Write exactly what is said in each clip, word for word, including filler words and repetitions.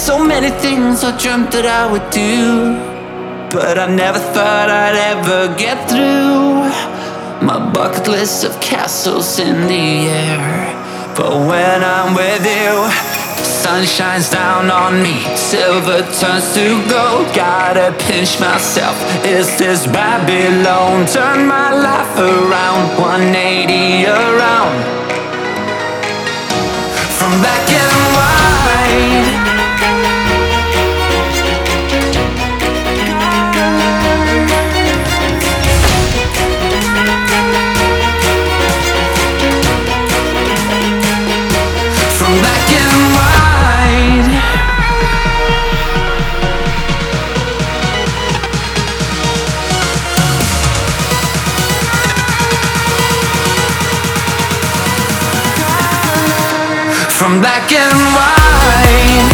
So many things I dreamt that I would do, but I never thought I'd ever get through my bucket list of castles in the air. But when I'm with you, sun shines down on me, silver turns to gold. Gotta pinch myself, is this Babylon? Turn my life around, one eighty around. From black and white, from black and white. From black and white.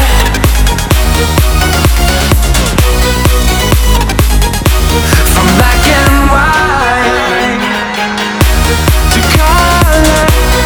From black and white to color.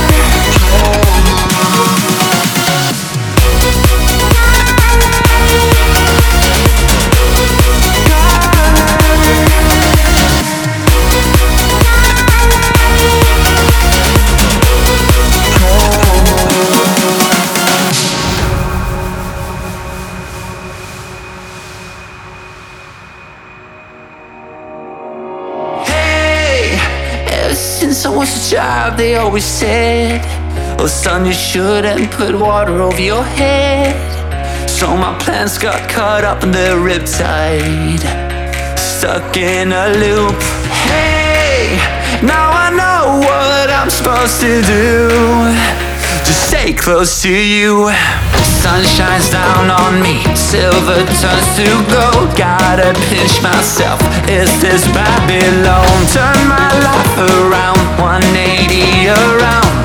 Since I was a child, they always said, oh son, you shouldn't put water over your head. So my plans got caught up in the riptide, stuck in a loop. Hey, now I know what I'm supposed to do, just stay close to you. Sun shines down on me, silver turns to gold. Gotta pinch myself, is this Babylon? Turn my life around, one eighty around.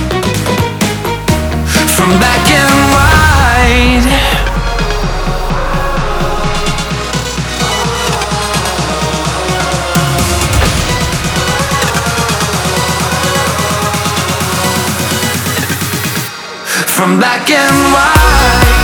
From black and white. From black and white.